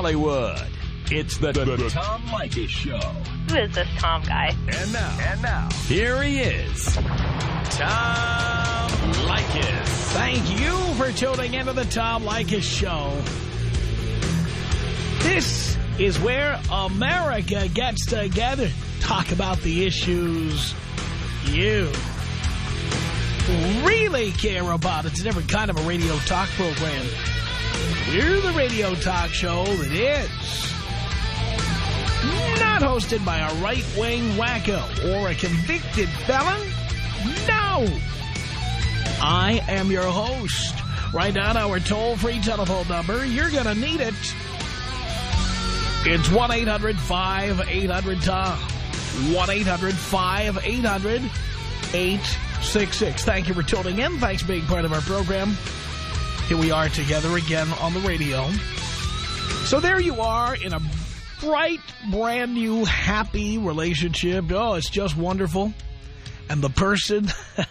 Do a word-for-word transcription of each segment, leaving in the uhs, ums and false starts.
Hollywood. It's the, the, the Tom Leykis Show. Who is this Tom guy? And now, and now, here he is, Tom Leykis. Thank you for tuning into the Tom Leykis Show. This is where America gets together. Talk about the issues you really care about. It's a different kind of a radio talk program. We're the radio talk show that is not hosted by a right-wing wacko or a convicted felon. No! I am your host. Write down our toll-free telephone number. You're going to need it. It's one eight hundred five eight hundred Tom. one eight hundred five eight hundred eight six six. Thank you for tuning in. Thanks for being part of our program. Here we are together again on the radio. So there you are in a bright, brand new, happy relationship. Oh, it's just wonderful. And the person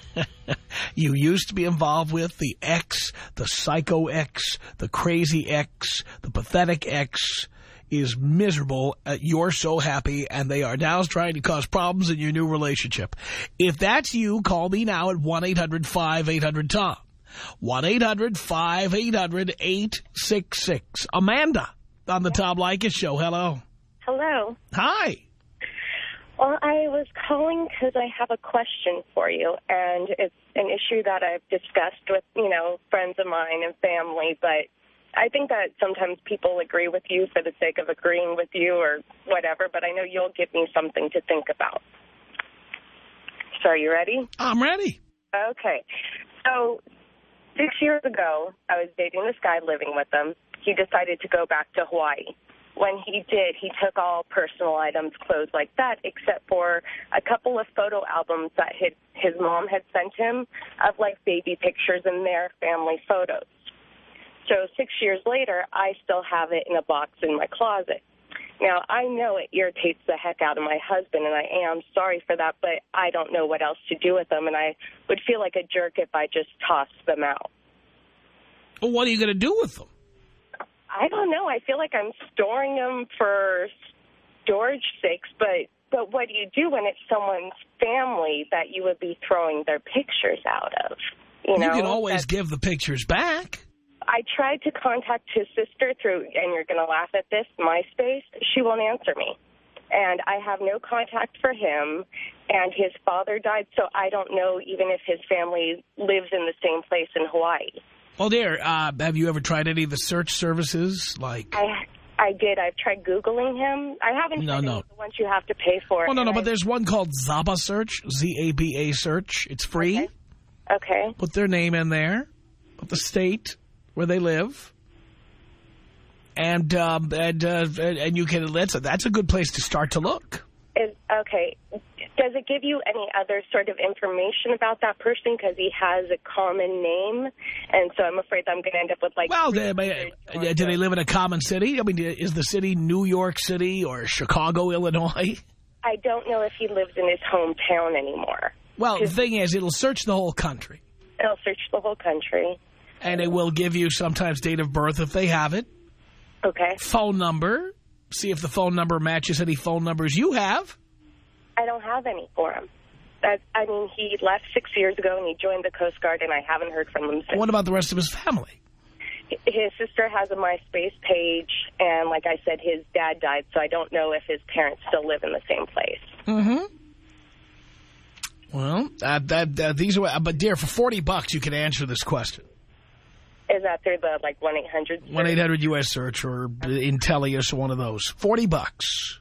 you used to be involved with, the ex, the psycho ex, the crazy ex, the pathetic ex, is miserable. Uh, you're so happy, and they are now trying to cause problems in your new relationship. If that's you, call me now at one eight hundred five eight hundred Tom. one eight hundred five eight hundred eight six six. Amanda on the Tom Leykis Show. Hello. Hello. Hi. Well, I was calling because I have a question for you, and it's an issue that I've discussed with, you know, friends of mine and family, but I think that sometimes people agree with you for the sake of agreeing with you or whatever, but I know you'll give me something to think about. So are you ready? I'm ready. Okay. So six years ago, I was dating this guy, living with him. He decided to go back to Hawaii. When he did, he took all personal items, clothes like that, except for a couple of photo albums that his, his mom had sent him of, like, baby pictures and their family photos. So six years later, I still have it in a box in my closet. Now, I know it irritates the heck out of my husband, and I am sorry for that, but I don't know what else to do with them, and I would feel like a jerk if I just tossed them out. Well, what are you going to do with them? I don't know. I feel like I'm storing them for storage sakes, but, but what do you do when it's someone's family that you would be throwing their pictures out of? You know, you can always That's, give the pictures back. I tried to contact his sister through, and you're going to laugh at this, MySpace. She won't answer me. And I have no contact for him, and his father died, so I don't know even if his family lives in the same place in Hawaii. Well, dear, uh, have you ever tried any of the search services? Like, I I did. I've tried Googling him. I haven't no, tried no. the ones you have to pay for. Oh, no, no, I, but there's one called Zaba Search, Z A B A Search. It's free. Okay. okay. Put their name in there, put the state where they live, and um, and uh, and you can. That's a, that's a good place to start to look. Is, okay. Does it give you any other sort of information about that person? Because he has a common name, and so I'm afraid that I'm going to end up with, like... Well, they, uh, do they live in a common city? I mean, is the city New York City or Chicago, Illinois? I don't know if he lives in his hometown anymore. Well, the thing is, it'll search the whole country. It'll search the whole country. And it will give you sometimes date of birth if they have it. Okay. Phone number. See if the phone number matches any phone numbers you have. I don't have any for him. That, I mean, he left six years ago and he joined the Coast Guard, and I haven't heard from him since. What about the rest of his family? His sister has a MySpace page, and like I said, his dad died, so I don't know if his parents still live in the same place. Mm-hmm. Well, uh, that, that these are, but dear, for forty bucks, you can answer this question. Is that through the, like, one eight hundred? one eight hundred U S Search or Intellius or one of those. forty bucks.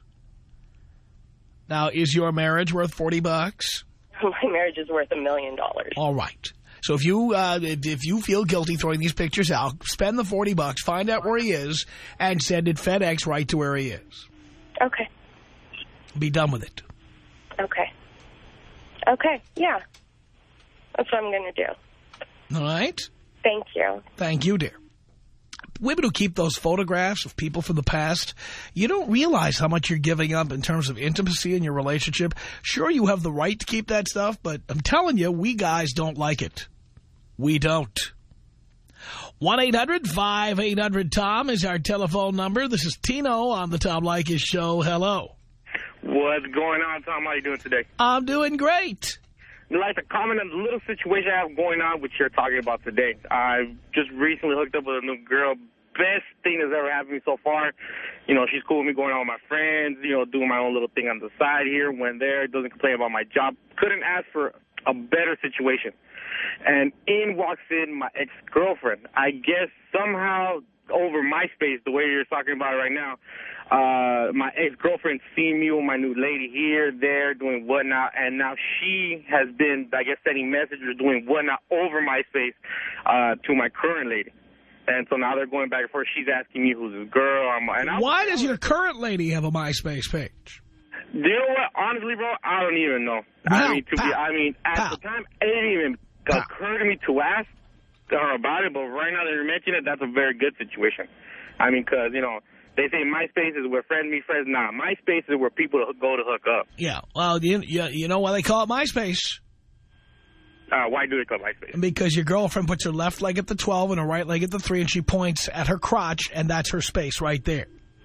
Now, is your marriage worth forty bucks? My marriage is worth a million dollars. All right. So if you uh, if you feel guilty throwing these pictures out, spend the forty bucks, find out where he is, and send it FedEx right to where he is. Okay. Be done with it. Okay. Okay, yeah. That's what I'm going to do. All right? Thank you. Thank you, dear. Women who keep those photographs of people from the past, you don't realize how much you're giving up in terms of intimacy in your relationship. Sure, you have the right to keep that stuff, but I'm telling you, we guys don't like it. We don't. one eight hundred five eight hundred Tom is our telephone number. This is Tino on the Tom Leykis Show. Hello. What's going on, Tom? How are you doing today? I'm doing great. I'd like to comment on the little situation I have going on, which you're talking about today. I just recently hooked up with a new girl. Best thing that's ever happened to me so far. You know, she's cool with me going out with my friends, you know, doing my own little thing on the side here, when there, doesn't complain about my job. Couldn't ask for a better situation. And in walks in my ex-girlfriend. I guess somehow over MySpace, the way you're talking about it right now, uh, my ex-girlfriend seen me with my new lady here, there, doing whatnot, and now she has been, I guess, sending messages, doing whatnot over MySpace uh, to my current lady. And so now they're going back and forth. She's asking me who's this girl. I'm, and I, Why does your current lady have a MySpace page? You know what? Honestly, bro, I don't even know. Well, I mean, to pal, be, I mean, at pal. the time, it didn't even Pal. occur to me to ask her about it. But right now that you mention it, that's a very good situation. I mean, because, you know, they say MySpace is where friends meet friends. Nah, MySpace is where people go to hook up. Yeah, well, you, you, you know why they call it MySpace? Uh, why do they call it MySpace? Because your girlfriend puts her left leg at the twelve and her right leg at the three, and she points at her crotch, and that's her space right there.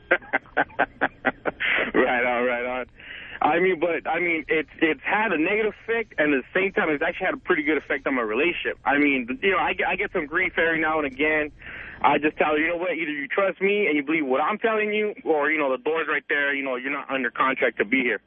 Right on, right on. I mean, but, I mean, it's it's had a negative effect, and at the same time, it's actually had a pretty good effect on my relationship. I mean, you know, I, I get some grief every now and again. I just tell her, you know what, either you trust me and you believe what I'm telling you, or, you know, the door's right there, you know, you're not under contract to be here.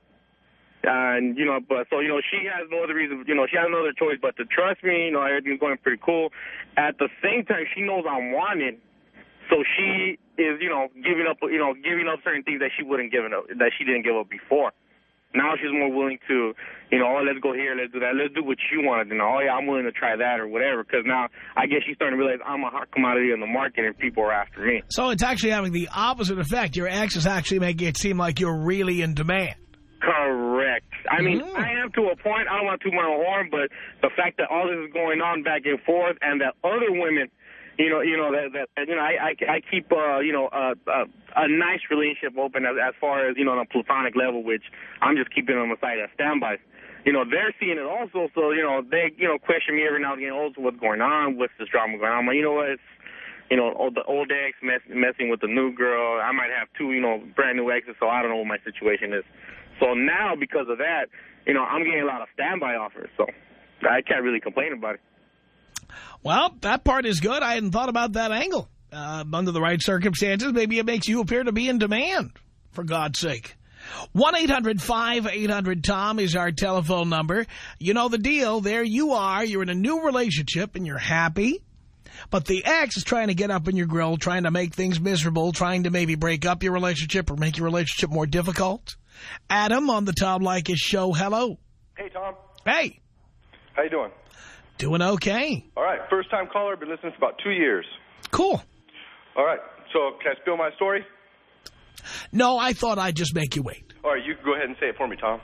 And, you know, but so, you know, she has no other reason, you know, she has no other choice but to trust me. You know, everything's going pretty cool. At the same time, she knows I'm wanted. So she is, you know, giving up, you know, giving up certain things that she wouldn't give up, that she didn't give up before. Now she's more willing to, you know, oh, let's go here, let's do that, let's do what you want to do. Oh, yeah, I'm willing to try that or whatever, because now I guess she's starting to realize I'm a hot commodity in the market and people are after me. So it's actually having the opposite effect. Your ex is actually making it seem like you're really in demand. Correct. I mean, Mm. I am to a point. I don't want to toot my own horn, but the fact that all this is going on back and forth, and that other women, you know, you know that, that you know, I I, I keep uh, you know a, a a nice relationship open as as far as, you know, on a platonic level, which I'm just keeping on the side as standbys. You know, they're seeing it also, so you know they you know question me every now and again. Also, what's going on? What's this drama going on? I'm like, you know what? It's, you know, the old ex mess, messing with the new girl. I might have two, you know, brand new exes, so I don't know what my situation is. So now, because of that, you know, I'm getting a lot of standby offers, so I can't really complain about it. Well, that part is good. I hadn't thought about that angle. Uh, under the right circumstances, maybe it makes you appear to be in demand, for God's sake. one eight hundred five eight hundred Tom is our telephone number. You know the deal. There you are. You're in a new relationship, and you're happy. But the ex is trying to get up in your grill, trying to make things miserable, trying to maybe break up your relationship or make your relationship more difficult. Adam on the Tom Leykis Show. Hello. Hey, Tom. Hey. How you doing? Doing okay. All right. First-time caller. Been listening for about two years. Cool. All right. So can I spill my story? No, I thought I'd just make you wait. All right. You can go ahead and say it for me, Tom.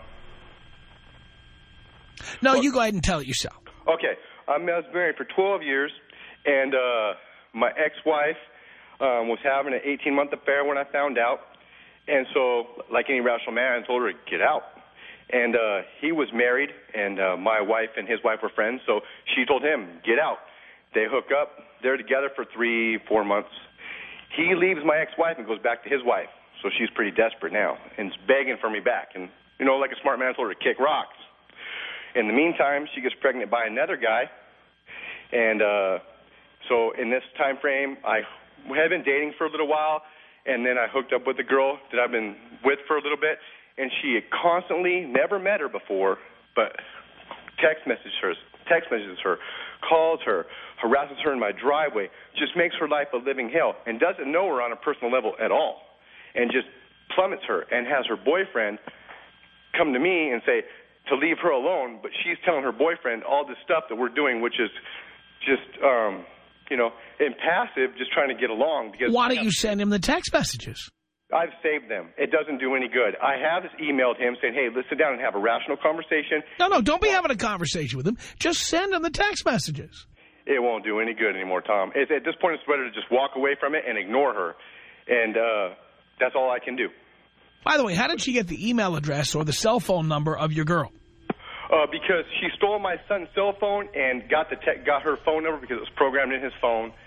No, well, you go ahead and tell it yourself. Okay. I was married for twelve years, and uh, my ex-wife um, was having an eighteen-month affair when I found out. And so, like any rational man, I told her to get out. And uh, he was married, and uh, my wife and his wife were friends, so she told him, get out. They hook up. They're together for three, four months. He leaves my ex-wife and goes back to his wife, so she's pretty desperate now and is begging for me back. And, you know, like a smart man, I told her to kick rocks. In the meantime, she gets pregnant by another guy. And uh, so in this time frame, I had been dating for a little while, and then I hooked up with a girl that I've been with for a little bit, and she had constantly, never met her before, but text messages her, text messages her, calls her, harasses her in my driveway, just makes her life a living hell, and doesn't know her on a personal level at all, and just plummets her, and has her boyfriend come to me and say to leave her alone, but she's telling her boyfriend all this stuff that we're doing, which is just, um, you know, impassive, just trying to get along. Because why don't you send him the text messages? I've saved them. It doesn't do any good. I have just emailed him saying, hey, let's sit down and have a rational conversation. No, no, don't be having a conversation with him. Just send him the text messages. It won't do any good anymore, Tom. It's, at this point, it's better to just walk away from it and ignore her. And uh, that's all I can do. By the way, how did she get the email address or the cell phone number of your girl? Uh, because she stole my son's cell phone and got the te- got her phone number because it was programmed in his phone.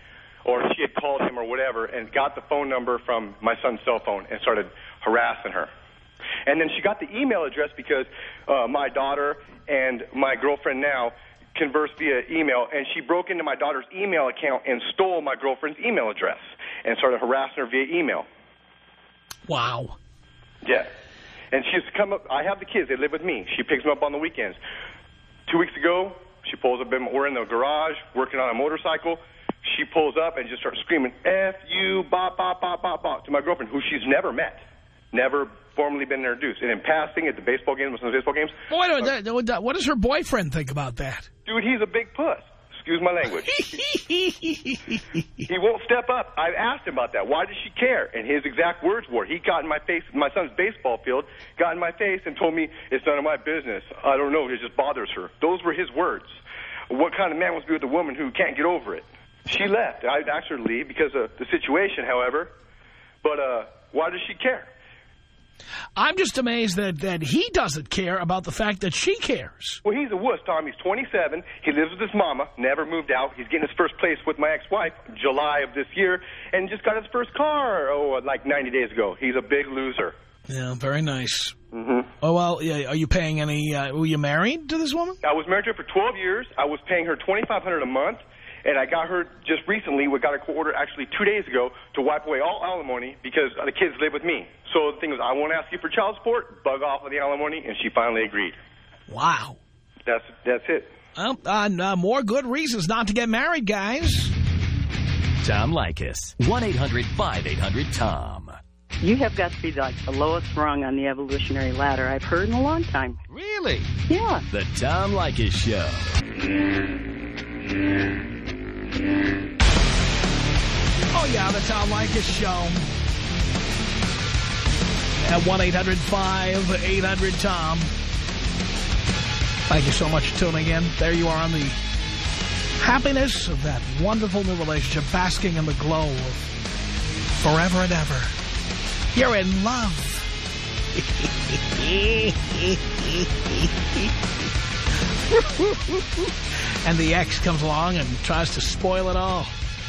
or she had called him or whatever and got the phone number from my son's cell phone and started harassing her. And then she got the email address because uh, my daughter and my girlfriend now converse via email, and she broke into my daughter's email account and stole my girlfriend's email address and started harassing her via email. Wow. Yeah. And she's come up. I have the kids. They live with me. She picks them up on the weekends. Two weeks ago, she pulls up. In, we're in the garage working on a motorcycle. She pulls up and just starts screaming, F you, bop, bop, bop, bop, bop, to my girlfriend, who she's never met, never formally been introduced. And in passing at the baseball games, some baseball games. Wait a minute. Uh, what does her boyfriend think about that? Dude, he's a big puss. Excuse my language. He won't step up. I've asked him about that. Why does she care? And his exact words were, he got in my face, my son's baseball field, got in my face and told me, it's none of my business. I don't know. It just bothers her. Those were his words. What kind of man wants to be with a woman who can't get over it? She left. I asked her to leave because of the situation, however. But uh, why does she care? I'm just amazed that, that he doesn't care about the fact that she cares. Well, he's a wuss, Tom. He's twenty-seven. He lives with his mama, never moved out. He's getting his first place with my ex-wife July of this year, and just got his first car, oh, like ninety days ago. He's a big loser. Yeah, very nice. Mm-hmm. Oh, well, yeah, are you paying any, uh, were you married to this woman? I was married to her for twelve years. I was paying her twenty-five hundred dollars a month. And I got her just recently, we got a court order actually two days ago to wipe away all alimony because the kids live with me. So the thing was, I won't ask you for child support, bug off of the alimony, and she finally agreed. Wow. That's that's it. Well, uh, uh, more good reasons not to get married, guys. Tom Leykis. one eight hundred five eight hundred Tom. You have got to be like the lowest rung on the evolutionary ladder I've heard in a long time. Really? Yeah. The Tom Leykis Show. Oh, yeah, the Tom Leykis Show. At one eight hundred five eight hundred Tom. Thank you so much for tuning in. There you are on the happiness of that wonderful new relationship, basking in the glow of forever and ever. You're in love. And the ex comes along and tries to spoil it all.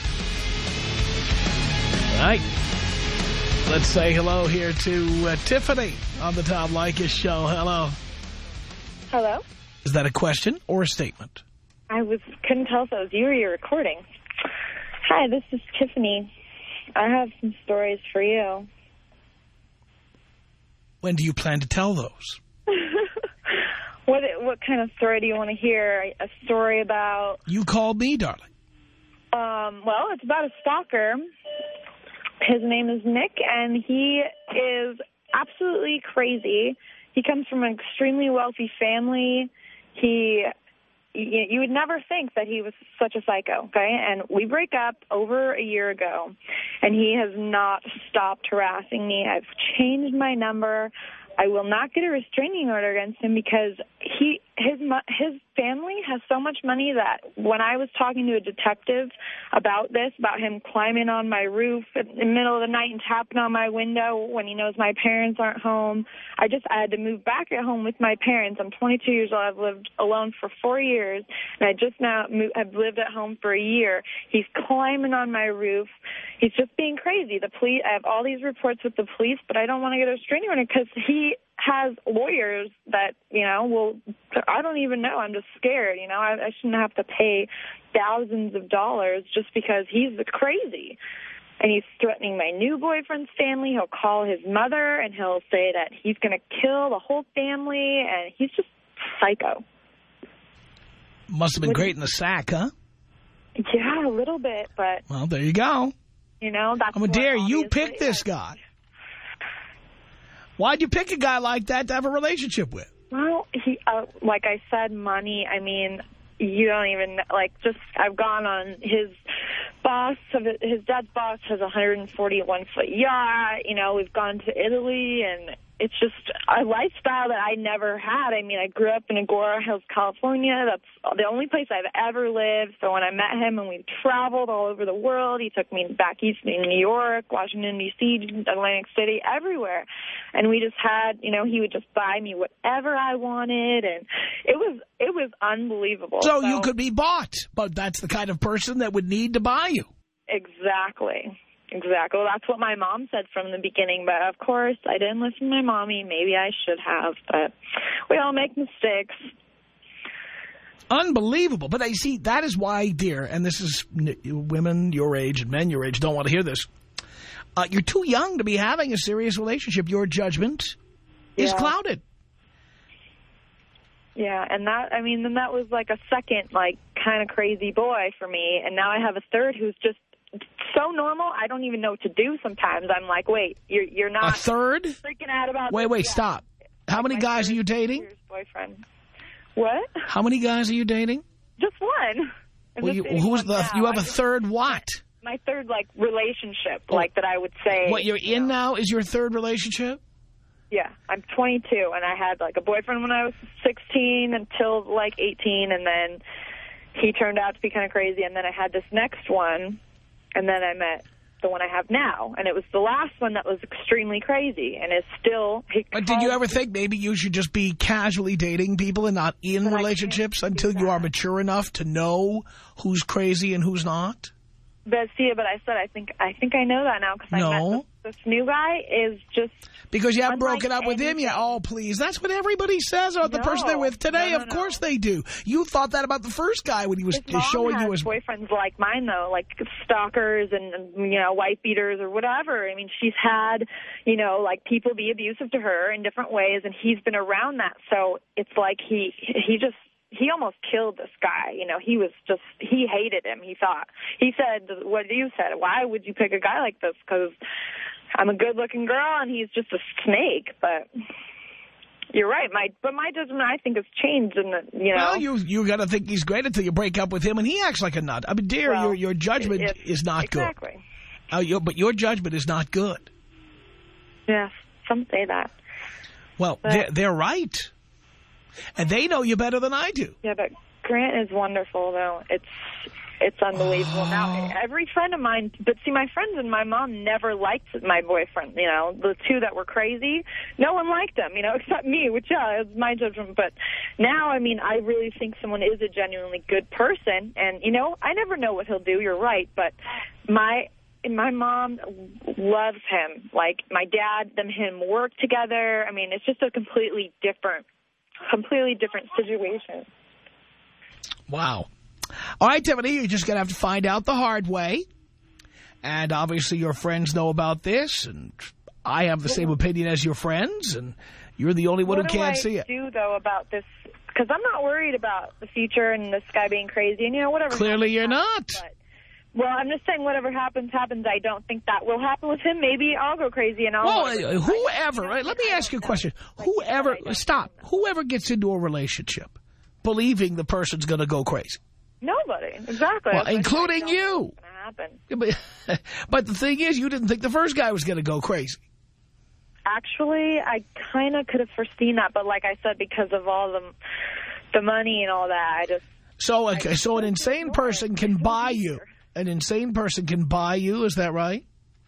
All right. Let's say hello here to uh, Tiffany on the Tom Leykis Show. Hello. Hello? Is that a question or a statement? I was couldn't tell if it was you or your recording. Hi, this is Tiffany. I have some stories for you. When do you plan to tell those? What what kind of story do you want to hear? A story about... You called me, darling. Um, well, it's about a stalker. His name is Nick, and he is absolutely crazy. He comes from an extremely wealthy family. He... You would never think that he was such a psycho, okay? And we break up over a year ago, and he has not stopped harassing me. I've changed my number. I will not get a restraining order against him because he his his family has so much money that when I was talking to a detective about this, about him climbing on my roof in the middle of the night and tapping on my window when he knows my parents aren't home, I just I had to move back at home with my parents. I'm twenty-two years old. I've lived alone for four years, and I just now moved, I've lived at home for a year. He's climbing on my roof. He's just being crazy. The police. I have all these reports with the police, but I don't want to get a restraining order because he has lawyers that, you know, will, I don't even know. I'm just scared, you know. I, I shouldn't have to pay thousands of dollars just because he's crazy. And he's threatening my new boyfriend's family. He'll call his mother, and he'll say that he's going to kill the whole family, and he's just psycho. Must have been great in the sack, huh? Yeah, a little bit, but... Well, there you go. You know, that's... I mean, dare you pick this guy. Why'd you pick a guy like that to have a relationship with? Well, he, uh, like I said, money, I mean, you don't even, like, just, I've gone on his boss, his dad's boss has a one hundred forty-one foot yacht, you know, we've gone to Italy, and it's just a lifestyle that I never had. I mean, I grew up in Agoura Hills, California. That's the only place I've ever lived. So when I met him and we traveled all over the world, he took me back east in New York, Washington, D C, Atlantic City, everywhere. And we just had, you know, he would just buy me whatever I wanted. And it was it was unbelievable. So, so you could be bought, but that's the kind of person that would need to buy you. Exactly. Exactly. Well, that's what my mom said from the beginning, but of course I didn't listen to my mommy. Maybe I should have, but we all make mistakes. Unbelievable. But I see, that is why, dear, and this is women your age and men your age don't want to hear this. Uh, you're too young to be having a serious relationship. Your judgment is Yeah. clouded. Yeah, and that, I mean, then that was like a second, like, kind of crazy boy for me, and now I have a third who's just so normal, I don't even know what to do sometimes. I'm like, wait, you're you're not... A third? Freaking out about Wait, this. wait, Yeah. stop. How Like many my guys are you dating? Boyfriend. What? How many guys are you dating? Just one. I'm Well, just you, dating who's one the? now. You have I a just- third what? My third, like, relationship, like, that I would say... What you're you in know. now is your third relationship? Yeah, I'm twenty-two, and I had, like, a boyfriend when I was sixteen until, like, eighteen, and then he turned out to be kind of crazy, and then I had this next one, and then I met the one I have now, and it was the last one that was extremely crazy, and is still... But did you ever think maybe you should just be casually dating people and not in But I relationships can't until do you that. are mature enough to know who's crazy and who's not? But see, but I said I think I think I know that now because I No. met this, this new guy is just... Because you haven't Unlike broken up with him yet. anything. Oh, please. That's what everybody says about the No. person they're with today. No, no, of course no. they do. You thought that about the first guy when he was His mom showing has you his... boyfriends like mine, though, like stalkers and, you know, wife beaters or whatever. I mean, she's had, you know, like people be abusive to her in different ways, and he's been around that. So it's like he he just, he almost killed this guy. You know, he was just, he hated him, he thought. He said, what you said, why would you pick a guy like this? Because I'm a good-looking girl, and he's just a snake, but... You're right, my but my judgment, I think, has changed. In the, you know, Well, you you got to think he's great until you break up with him, and he acts like a nut. I mean, dear, Well, your your judgment if- is not exactly. good. Uh, your, but your judgment is not good. Yeah, some say that. Well, But- they're, they're right, and they know you better than I do. Yeah, but Grant is wonderful, though. It's it's unbelievable. Oh. Now, every friend of mine, but see, my friends and my mom never liked my boyfriend, you know, the two that were crazy. No one liked them, you know, except me, which, yeah, is my judgment. But now, I mean, I really think someone is a genuinely good person. And, you know, I never know what he'll do. You're right. But my... And my mom loves him. Like, my dad, them, him work together. I mean, it's just a completely different, completely different situation. Wow. All right, Tiffany, you're just going to have to find out the hard way. And obviously your friends know about this, and I have the same opinion as your friends, and you're the only one What who can't do I see it. do, though, about this? Because I'm not worried about the future and this guy being crazy. And, you know, whatever. Clearly happens, you're happens, not. But, well, I'm just saying whatever happens, happens. I don't think that will happen with him. Maybe I'll go crazy and I'll... Well, uh, whoever, right, let me ask you a question. Whoever, stop, whoever gets into a relationship believing the person's going to go crazy. Nobody. Exactly. Well, That's including what I don't you. think is gonna happen. But, but the thing is, you didn't think the first guy was going to go crazy. Actually, I kind of could have foreseen that, but like I said, because of all the the money and all that, I just... So, okay, so an insane person can buy you. An insane person can buy you, is that right?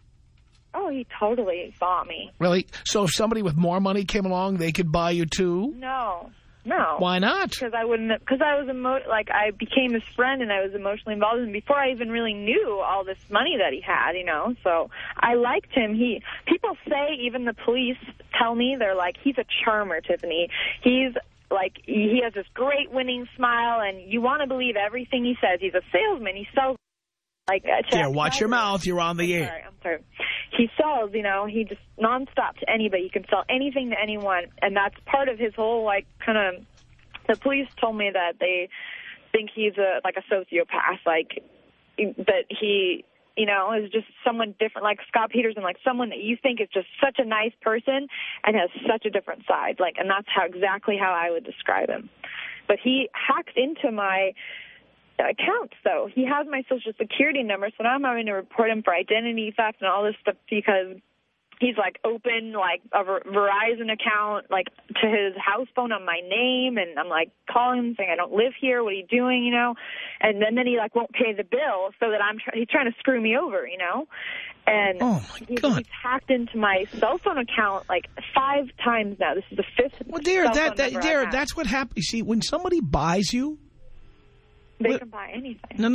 Oh, he totally bought me. Really? So if somebody with more money came along, they could buy you too? No. No. Why not? Because I wouldn't, because I was, emo like, I became his friend and I was emotionally involved with him before I even really knew all this money that he had, you know, so I liked him. He, people say, even the police tell me, they're like, he's a charmer, Tiffany. He's, like, he has this great winning smile and you want to believe everything he says. He's a salesman. He sells, like, uh, Yeah, watch your mouth. You're on the I'm air. sorry, I'm sorry. He sells, you know, he just nonstop to anybody. He can sell anything to anyone, and that's part of his whole, like, kind of, the police told me that they think he's a, like a sociopath, like, that he, you know, is just someone different, like Scott Peterson, like someone that you think is just such a nice person and has such a different side, like, and that's how exactly how I would describe him. But he hacked into my accounts, though. He has my Social Security number, so now I'm having to report him for identity theft and all this stuff because he's, like, open, like, a Verizon account, like, to his house phone on my name, and I'm, like, calling him saying, I don't live here, what are you doing, you know? And then, then he, like, won't pay the bill so that I'm tr he's trying to screw me over, you know? And oh my he, God. he's hacked into my cell phone account, like, five times now. This is the fifth Well, dear, cell that, phone that, number I've dear, had. that's what happens. You see, when somebody buys you, They Well, can buy anything. no, no,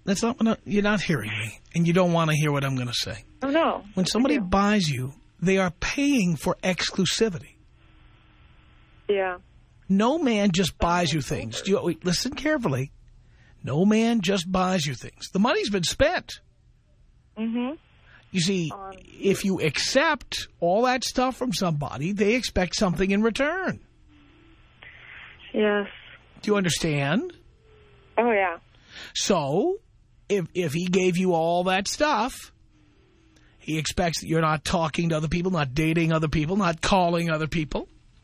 That's not what I, you're not hearing me, and you don't want to hear what I'm going to say. Oh, no. When somebody buys you, they are paying for exclusivity. Yeah. No man just buys you things. Do you, wait, listen carefully. No man just buys you things. The money's been spent. Mm-hmm. You see, Um, if you accept all that stuff from somebody, they expect something in return. Yes. Do you understand? Oh, yeah. So, if if he gave you all that stuff, he expects that you're not talking to other people, not dating other people, not calling other people.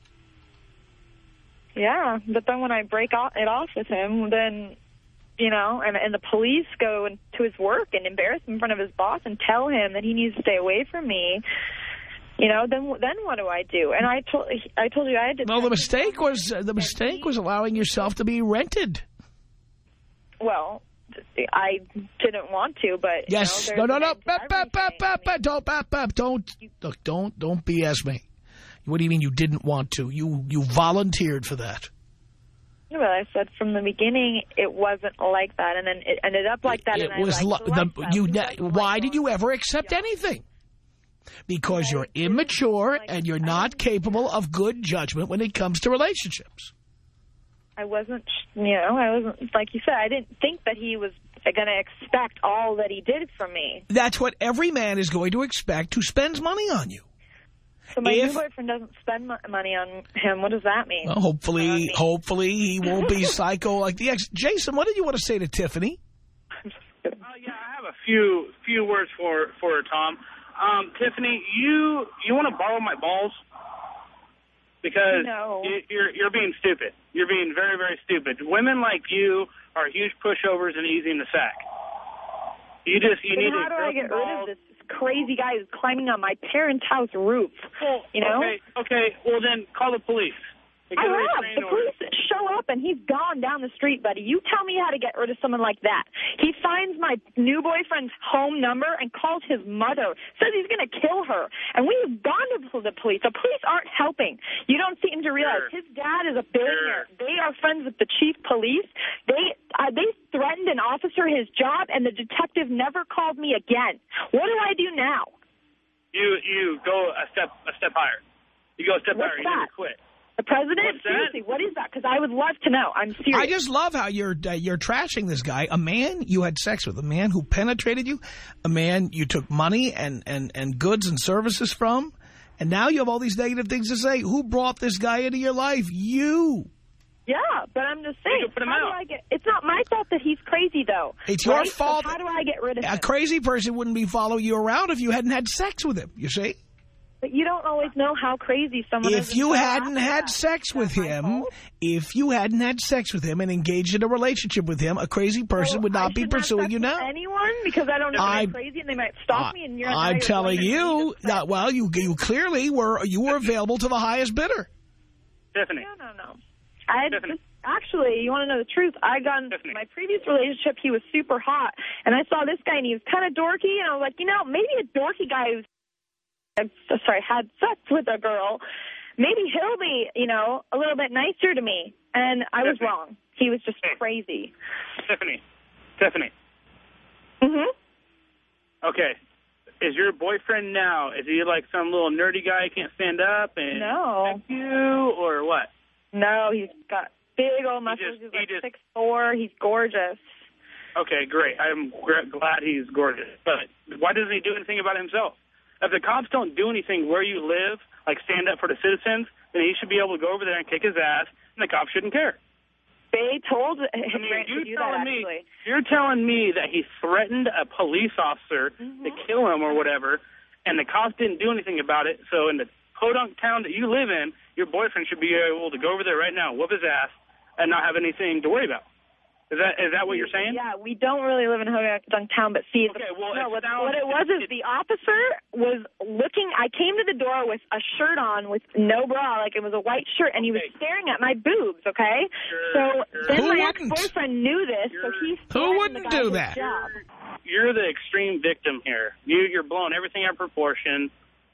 Yeah, but then when I break it off with him, then, you know, and, and the police go to his work and embarrass him in front of his boss and tell him that he needs to stay away from me, you know, then then what do I do? And I told I told you I had to... Well, the mistake was uh, the mistake was allowing yourself to be rented. Well, I didn't want to, but... Yes. You know, no, no, no. there's an end to Bap, bap, bap, everything. bap, bap. Don't, bap, bap. Don't, look, don't, don't B S me. What do you mean you didn't want to? You, you volunteered for that. Well, I said from the beginning it wasn't like that, and then it ended up like that. It and was I liked the, the the lifestyle. you. It was like, oh Why my did God. you ever accept anything? Because you're immature and you're not capable of good judgment when it comes to relationships. I wasn't, you know, I wasn't, like you said, I didn't think that he was going to expect all that he did from me. That's what every man is going to expect who spends money on you. So my If- new boyfriend doesn't spend mo- money on him. What does that mean? Well, hopefully, Not me. hopefully he won't be psycho like the ex. Jason, what did you want to say to Tiffany? Uh, yeah, I have a few few words for for Tom. Um, Tiffany, you you want to borrow my balls? Because No. you, you're you're being stupid. You're being very very stupid. Women like you are huge pushovers and easy in the sack. You just you Then need how to do I grow get some rid balls. of this crazy guy who's climbing on my parents' house roof? Well, You know? Okay, okay. Well, then call the police. I Because of have. restraining The orders. police show up, and he's gone down the street, buddy. You tell me how to get rid of someone like that. He finds my new boyfriend's home number and calls his mother, says he's going to kill her. And we've gone to the police. The police aren't helping. You don't seem to realize Sure. his dad is a billionaire. Sure. They are friends with the chief police. They uh, they threatened an officer his job, and the detective never called me again. What do I do now? You you go a step a step higher. You go a step What's higher. You need that? to quit. The president? What's that? Seriously, what is that? Because I would love to know. I'm serious. I just love how you're uh, you're trashing this guy, a man you had sex with, a man who penetrated you, a man you took money and, and, and goods and services from, and now you have all these negative things to say. Who brought this guy into your life? You. Yeah, but I'm just saying, can put him how out. do I get... It's not my fault that he's crazy, though. It's your right? fault. So how do I get rid of A him? crazy person wouldn't be following you around if you hadn't had sex with him, you see? But you don't always know how crazy someone is. If you until hadn't after had that. sex Is with that my him, fault? if you hadn't had sex with him and engaged in a relationship with him, a crazy person So would I not be shouldn't have pursuing sex you with now. anyone because I don't know I- if they're crazy and they might stop me. And you're now I'm you're telling going to you, me to that, well, you you clearly were you were available to the highest bidder. Tiffany. No, no, no. I Tiffany. just, actually, you want to know the truth? I got in Tiffany. my previous relationship. He was super hot, and I saw this guy, and he was kind of dorky. And I was like, you know, maybe a dorky guy who's I'm so sorry had sex with a girl, maybe he'll be, you know, a little bit nicer to me. And I was Tiffany. wrong. He was just Hey. crazy. Tiffany. Tiffany. Mhm. Okay. Is your boyfriend now, is he like some little nerdy guy who can't stand up and No. peck you, or what? No, he's got big old muscles. just- he's he like just- six four. He's gorgeous. Okay, great. I'm gr- glad he's gorgeous. But why doesn't he do anything about himself? If the cops don't do anything where you live, like stand up for the citizens, then he should be able to go over there and kick his ass, and the cops shouldn't care. They told him I mean, Grant you're to do telling that, me actually. you're telling me that he threatened a police officer Mm-hmm. to kill him or whatever, and the cops didn't do anything about it. So in the podunk town that you live in, your boyfriend should be able to go over there right now, whoop his ass, and not have anything to worry about. Is that is that what you're saying? Yeah, we don't really live in Hodunk Town, but see, Okay, well, no, it what, sounds- what it was is the officer was looking. I came to the door with a shirt on with no bra, like it was a white shirt, and he was Okay. staring at my boobs. Okay, Sure, so sure. then Who my wouldn't? ex-boyfriend knew this, so You're- he Who threatened wouldn't the guy do his that? job. You're the extreme victim here. You, you're blowing everything out of proportion.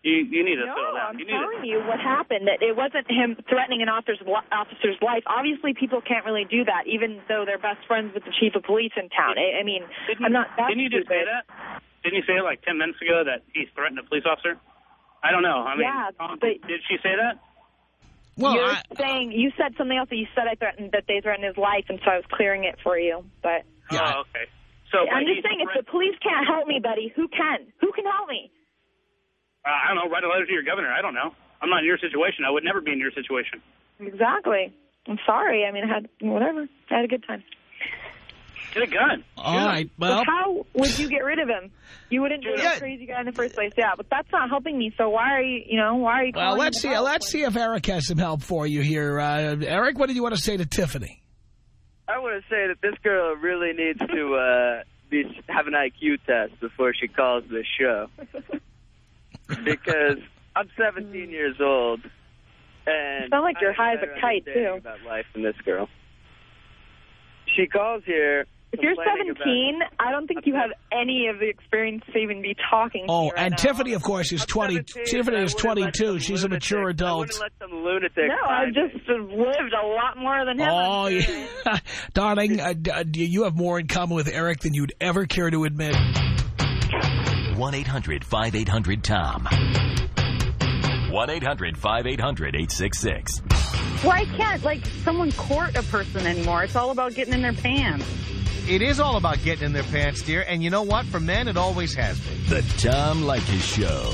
You you need to No, settle down. I'm You need telling to, you what happened. That it wasn't him threatening an officer's officer's life. Obviously, people can't really do that, even though they're best friends with the chief of police in town. I, I mean, didn't, I'm not that Didn't you just say stupid. that? Didn't you say it like ten minutes ago that he's threatened a police officer? I don't know. I mean, Yeah, um, but- did she say that? Well, You're I, saying you said something else. That you said I threatened that they threatened his life, and so I was clearing it for you. But Yeah, oh, okay. So I'm but just he's saying, if threat- the police can't help me, buddy, who can? Who can help me? uh, I don't know. Write a letter to your governor. I don't know. I'm not in your situation. I would never be in your situation. Exactly. I'm sorry. I mean, I had whatever. I had a good time. Get a gun. all Shoot him. right. Well, So how would you get rid of him? You wouldn't do Yeah. a crazy guy in the first place, yeah. But that's not helping me. So why are you, you know, why are you? well, calling let's me see. to Let's help see if Eric has some help for you here. Uh, Eric, what did you want to say to Tiffany? I want to say that this girl really needs to uh, be have an I Q test before she calls this show. Because I'm seventeen years old, and You sound like you're I high have as a better kite, understanding too. about life than this girl. She calls here. If you're complaining about- seventeen, I don't think you have any of the experience to even be talking to Oh, me right and now. Tiffany, of course, is I'm twenty. seventeen, Tiffany and I is wouldn't let twenty-two. some She's a lunatic- mature I adult. wouldn't let some lunatic No, I've find me. just lived a lot more than him. Oh, I'm sure. yeah. Darling, uh, d- uh, you have more in common with Eric than you'd ever care to admit. one eight hundred five eight hundred T O M. one eight hundred five eight hundred eight six six. Why can't, like, someone court a person anymore? It's all about getting in their pants. It is all about getting in their pants, dear. And you know what? For men, it always has been. The Tom Leykis Show.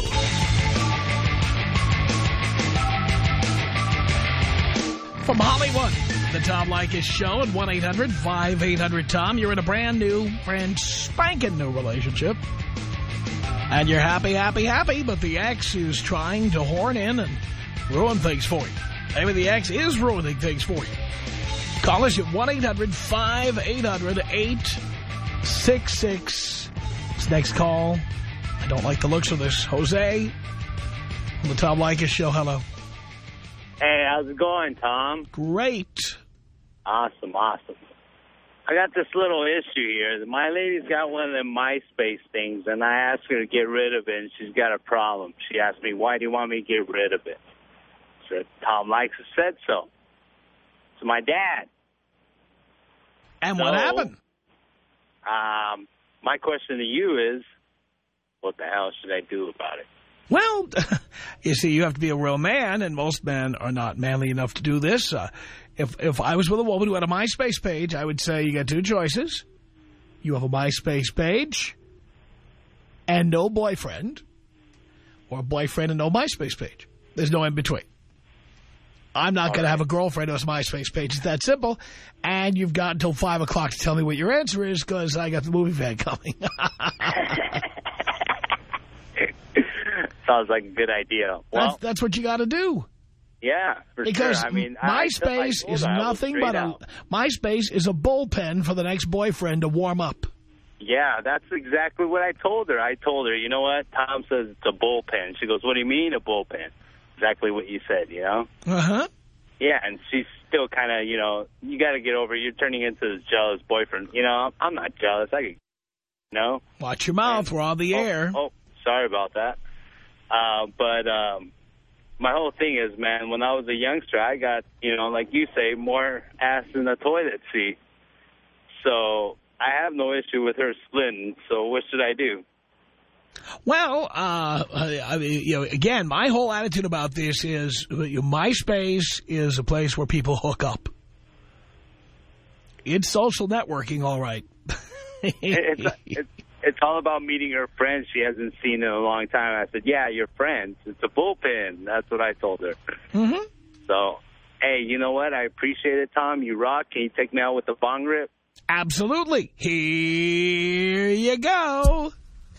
From Hollywood, the Tom Leykis Show at one eight hundred five eight hundred T O M. You're in a brand new, brand spanking new relationship. And you're happy, happy, happy, but the ex is trying to horn in and ruin things for you. Maybe the ex is ruining things for you. Call us at one eight hundred five eight hundred eight six six. This next call, I don't like the looks of this. Jose, on the Tom Leykis Show, hello. Hey, how's it going, Tom? Great. Awesome, awesome. I got this little issue here. My lady's got one of them MySpace things, and I asked her to get rid of it, and she's got a problem. She asked me, why do you want me to get rid of it? I said, Tom Leykis said so. It's my dad. And So, what happened? Um, my question to you is, what the hell should I do about it? Well, you see, you have to be a real man, and most men are not manly enough to do this. Uh, if if I was with a woman who had a MySpace page, I would say you got two choices. You have a MySpace page and no boyfriend, or a boyfriend and no MySpace page. There's no in between. I'm not going to have a girlfriend who has a MySpace page. It's that simple. And you've got until five o'clock to tell me what your answer is, because I got the movie van coming. Sounds like a good idea. Well, that's, that's what you got to do. yeah, for Because sure. I mean, I, MySpace I is her I was nothing straight but a out. MySpace is a bullpen for the next boyfriend to warm up. Yeah, that's exactly what I told her. I told her, you know what? Tom says it's a bullpen. She goes, what do you mean a bullpen? Exactly what you said, you know? Uh-huh. Yeah, and she's still kind of, you know, you got to get over it. You're turning into this jealous boyfriend. You know, I'm, I'm not jealous. I could, you know? Watch your mouth. We're on the oh, air. Oh, sorry about that. Uh, but um, my whole thing is, man, when I was a youngster, I got, you know, like you say, more ass in the toilet seat. So I have no issue with her splitting. So what should I do? Well, uh, I mean, you know, again, my whole attitude about this is you know, MySpace is a place where people hook up. It's social networking, all right. it's, it's, it's all about meeting her friends she hasn't seen in a long time. I said, yeah, you're friends. It's a bullpen. That's what I told her. Mm-hmm. So, hey, you know what? I appreciate it, Tom. You rock. Can you take me out with the bong rip? Absolutely. Here you go.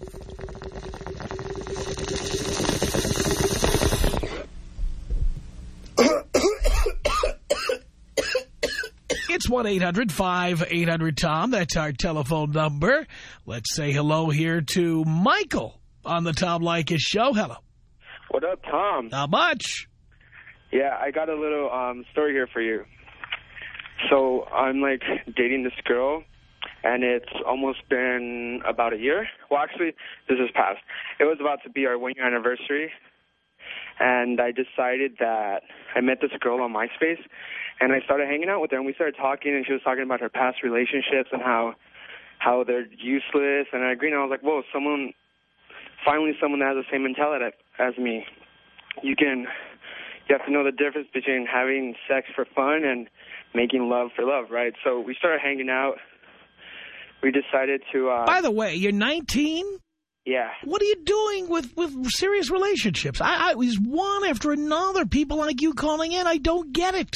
It's one eight hundred five eight hundred Tom. That's our telephone number. Let's say hello here to Michael on the Tom Leykis Show. Hello. What up, Tom? Not much. Yeah, I got a little um, story here for you. So I'm, like, dating this girl, and it's almost been about a year. Well, actually, this is past. It was about to be our one-year anniversary, and I decided that I met this girl on MySpace, and I started hanging out with her, and we started talking, and she was talking about her past relationships and how how they're useless, and I agreed, and I was like, whoa, someone, finally someone that has the same mentality as me. You can, you have to know the difference between having sex for fun and making love for love, right? So we started hanging out. We decided to... Uh, By the way, you're nineteen? Yeah. What are you doing with, with serious relationships? I, I was one after another. People like you calling in. I don't get it.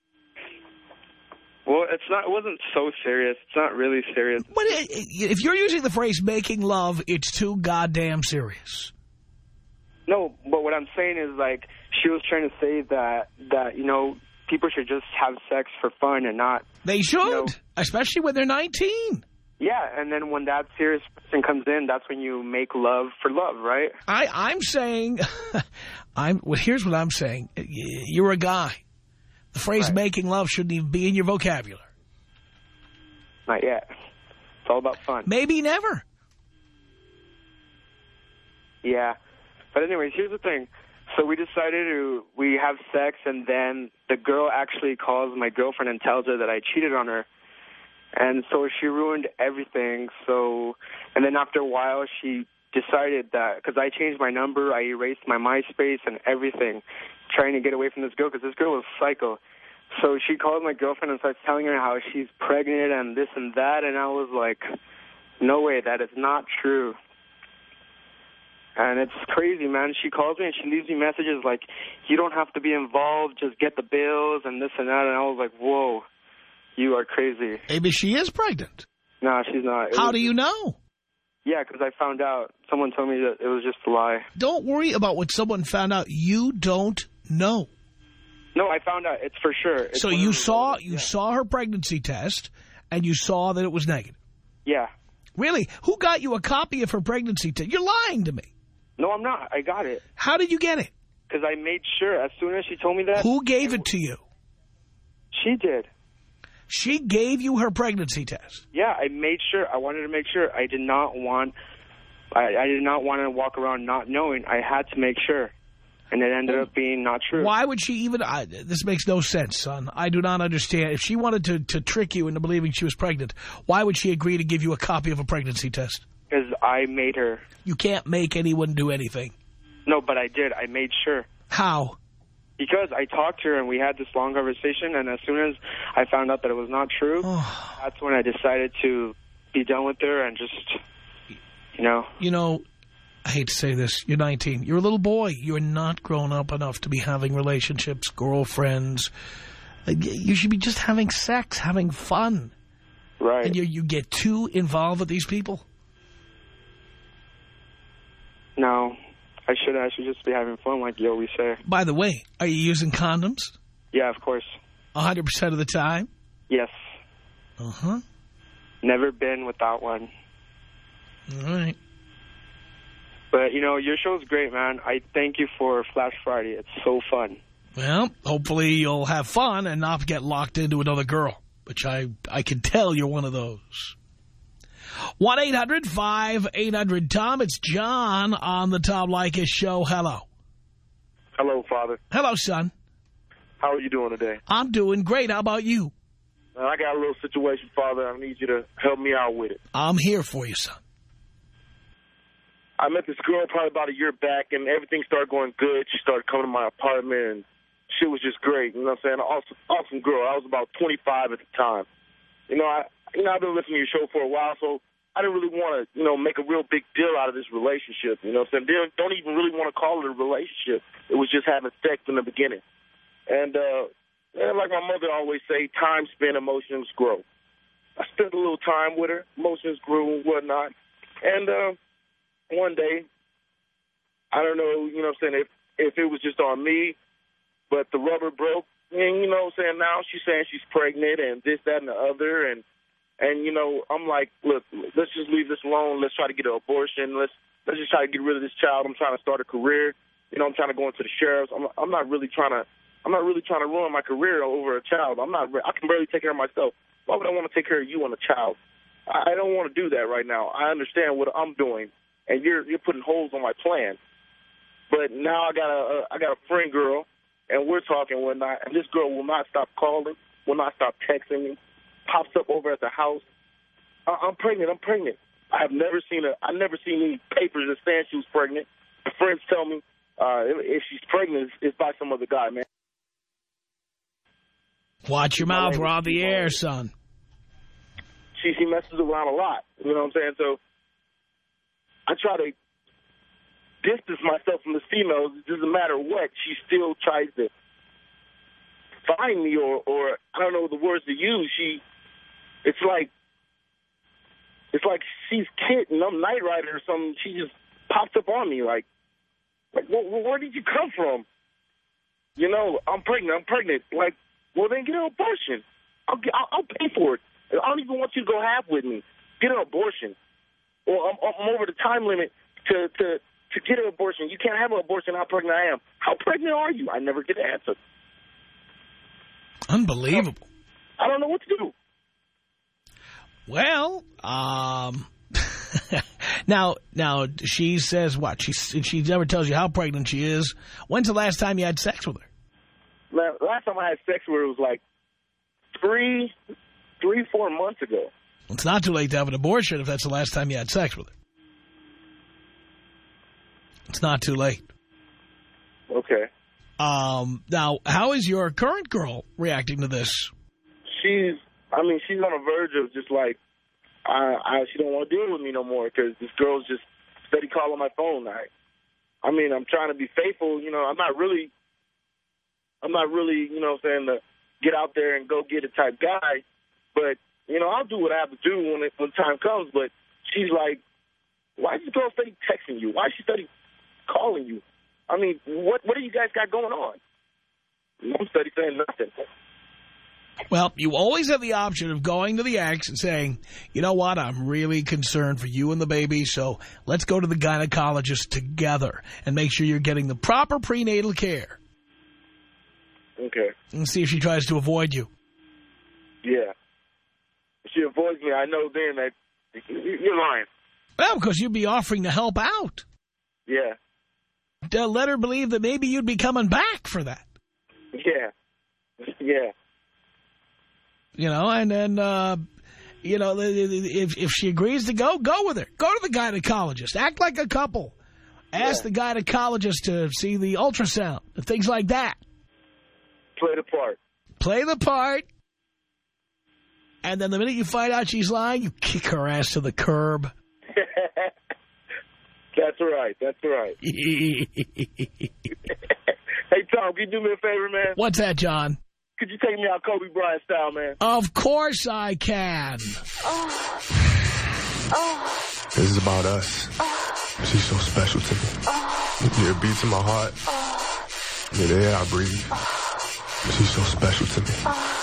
Well, it's not. It wasn't so serious. It's not really serious. But if you're using the phrase making love, it's too goddamn serious. No, but what I'm saying is, like, she was trying to say that, that you know, people should just have sex for fun and not... They should, you know, especially when they're nineteen. Yeah, and then when that serious person comes in, that's when you make love for love, right? I, I'm saying, I'm. Well, here's what I'm saying. You're a guy. The phrase right. making love shouldn't even be in your vocabulary. Not yet. It's all about fun. Maybe never. Yeah. But anyways, here's the thing. So we decided to, we have sex, and then the girl actually calls my girlfriend and tells her that I cheated on her. And so she ruined everything. So, and then after a while, she decided that, because I changed my number, I erased my MySpace and everything, trying to get away from this girl, because this girl was psycho. So she called my girlfriend and starts telling her how she's pregnant and this and that, and I was like, no way, that is not true. And it's crazy, man. She calls me and she leaves me messages like, you don't have to be involved, just get the bills and this and that, and I was like, whoa. You are crazy. Maybe she is pregnant. No, she's not. It How was, do you know? Yeah, because I found out. Someone told me that it was just a lie. Don't worry about what someone found out. You don't know. No, I found out. It's for sure. It's so you saw you yeah. saw her pregnancy test, and you saw that it was negative. Yeah. Really? Who got you a copy of her pregnancy test? You're lying to me. No, I'm not. I got it. How did you get it? Because I made sure. As soon as she told me that. Who gave it to you? She did. She gave you her pregnancy test? Yeah, I made sure. I wanted to make sure. I did not want, I, I did not want to walk around not knowing. I had to make sure. And it ended up being not true. Why would she even, I, this makes no sense, son. I do not understand. If she wanted to, to trick you into believing she was pregnant, why would she agree to give you a copy of a pregnancy test? Because I made her. You can't make anyone do anything. No, but I did. I made sure. How? Because I talked to her and we had this long conversation, and as soon as I found out that it was not true, oh. that's when I decided to be done with her and just, you know. You know, I hate to say this, you're nineteen. You're a little boy. You're not grown up enough to be having relationships, girlfriends. You should be just having sex, having fun. Right. And you, you get too involved with these people. No. I should I should just be having fun like you always say. By the way, are you using condoms? Yeah, of course. one hundred percent of the time? Yes. Uh-huh. Never been without one. All right. But, you know, your show's great, man. I thank you for Flash Friday. It's so fun. Well, hopefully you'll have fun and not get locked into another girl, which I, I can tell you're one of those. one eight hundred five eight hundred Tom. It's John on the Tom Leykis Show. Hello. Hello, Father. Hello, son. How are you doing today? I'm doing great. How about you? Uh, I got a little situation, Father. I need you to help me out with it. I'm here for you, son. I met this girl probably about a year back, and everything started going good. She started coming to my apartment, and she was just great. You know what I'm saying? Awesome, awesome girl. I was about twenty-five at the time. You know, I you know I've been listening to your show for a while, so I didn't really want to, you know, make a real big deal out of this relationship. You know what I'm saying? They don't even really want to call it a relationship. It was just having sex in the beginning. And, uh, and like my mother always say, time spent, emotions grow. I spent a little time with her. Emotions grew and whatnot. And uh, one day, I don't know, you know what I'm saying, if, if it was just on me, but the rubber broke. And, you know what I'm saying, now she's saying she's pregnant and this, that, and the other. And, And, you know, I'm like, look, let's just leave this alone. Let's try to get an abortion. Let's let's just try to get rid of this child. I'm trying to start a career. You know, I'm trying to go into the sheriff's. I'm, I'm not really trying to I'm not really trying to ruin my career over a child. I'm not. I can barely take care of myself. Why would I want to take care of you and a child? I, I don't want to do that right now. I understand what I'm doing, and you're you're putting holes on my plan. But now I got a, a I got a friend girl, and we're talking and whatnot, and this girl will not stop calling, will not stop texting me, pops up over at the house. I, I'm pregnant, I'm pregnant. I have never seen a, I've never seen any papers that saying she was pregnant. My friends tell me uh, if, if she's pregnant, it's, it's by some other guy, man. Watch your mouth, we're on the air, son. She, she messes around a lot, you know what I'm saying? So I try to distance myself from the females. It doesn't matter what. She still tries to find me, or, or I don't know the words to use. She, it's like, it's like she's Kit and I'm Knight Rider or something. She just pops up on me like, like, well, where did you come from? You know, I'm pregnant, I'm pregnant. Like, well, then get an abortion. I'll, I'll, I'll pay for it. I don't even want you to go half with me. Get an abortion. Or I'm, I'm over the time limit to, to, to get an abortion. You can't have an abortion how pregnant I am. How pregnant are you? I never get an answer. Unbelievable. I don't know what to do. Well, um, now, now she says what? She she never tells you how pregnant she is. When's the last time you had sex with her? Man, last time I had sex with her was like three, three, four months ago. It's not too late to have an abortion if that's the last time you had sex with her. It's not too late. Okay. Um, now, how is your current girl reacting to this? She's, I mean, she's on the verge of just like, I, I she don't want to deal with me no more because this girl's just steady calling my phone. I, I mean, I'm trying to be faithful. You know, I'm not really, I'm not really, you know what I'm saying, to get out there and go get it type guy. But, you know, I'll do what I have to do when it, when time comes. But she's like, why is this girl steady texting you? Why is she steady calling you? I mean, what what do you guys got going on? I'm steady saying nothing. Well, you always have the option of going to the ex and saying, you know what, I'm really concerned for you and the baby, so let's go to the gynecologist together and make sure you're getting the proper prenatal care. Okay. And see if she tries to avoid you. Yeah. If she avoids me, I know then that you're lying. Well, because you'd be offering to help out. Yeah. To let her believe that maybe you'd be coming back for that. Yeah. Yeah. You know, and then, uh, you know, if if she agrees to go, go with her. Go to the gynecologist. Act like a couple. Ask yeah. the gynecologist to see the ultrasound and things like that. Play the part. Play the part. And then the minute you find out she's lying, you kick her ass to the curb. That's right. That's right. Hey, Tom, can you do me a favor, man? What's that, John? Could you take me out Kobe Bryant style, man? Of course I can. Oh. Oh. This is about us. Oh. She's so special to me. Oh. Yeah, it beats in my heart. Oh. Yeah, the air I breathe. Oh. She's so special to me. Oh.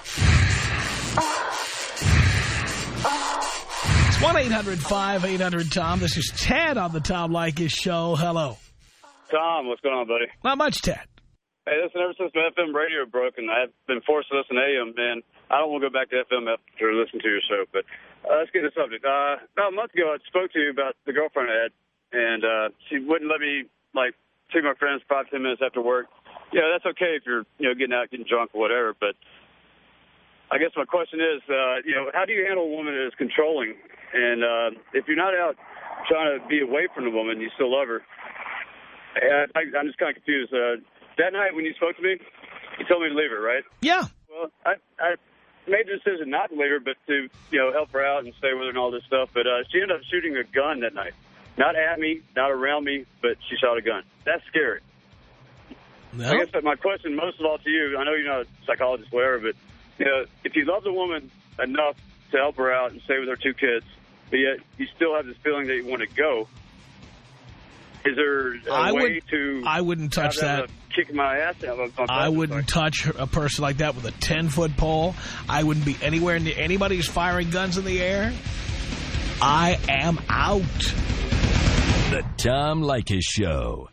one eight hundred five eight hundred Tom. This is Ted on the Tom Leykis Show. Hello. Tom, what's going on, buddy? Not much, Ted. Hey, listen, ever since my F M radio broke and I've been forced to listen to A M, man, I don't want to go back to F M after listening to your show. But uh, let's get to the subject. Uh, about a month ago, I spoke to you about the girlfriend I had, and uh, she wouldn't let me, like, take my friends five, ten minutes after work. Yeah, that's okay if you're, you know, getting out, getting drunk or whatever, but I guess my question is, uh, you know, how do you handle a woman that is controlling? And uh, if you're not out trying to be away from the woman, you still love her. I, I, I'm just kind of confused. Uh, that night when you spoke to me, you told me to leave her, right? Yeah. Well, I, I made the decision not to leave her, but to, you know, help her out and stay with her and all this stuff. But uh, she ended up shooting a gun that night. Not at me, not around me, but she shot a gun. That's scary. No. I guess that my question most of all to you, I know you're not a psychologist, whatever, but, you know, if you love the woman enough to help her out and stay with her two kids, but yet you still have this feeling that you want to go, is there a I way would, to... I wouldn't touch that. Kick my ass out. I wouldn't touch a person like that with a ten-foot pole. I wouldn't be anywhere near anybody who's firing guns in the air. I am out. The Tom Leykis Show.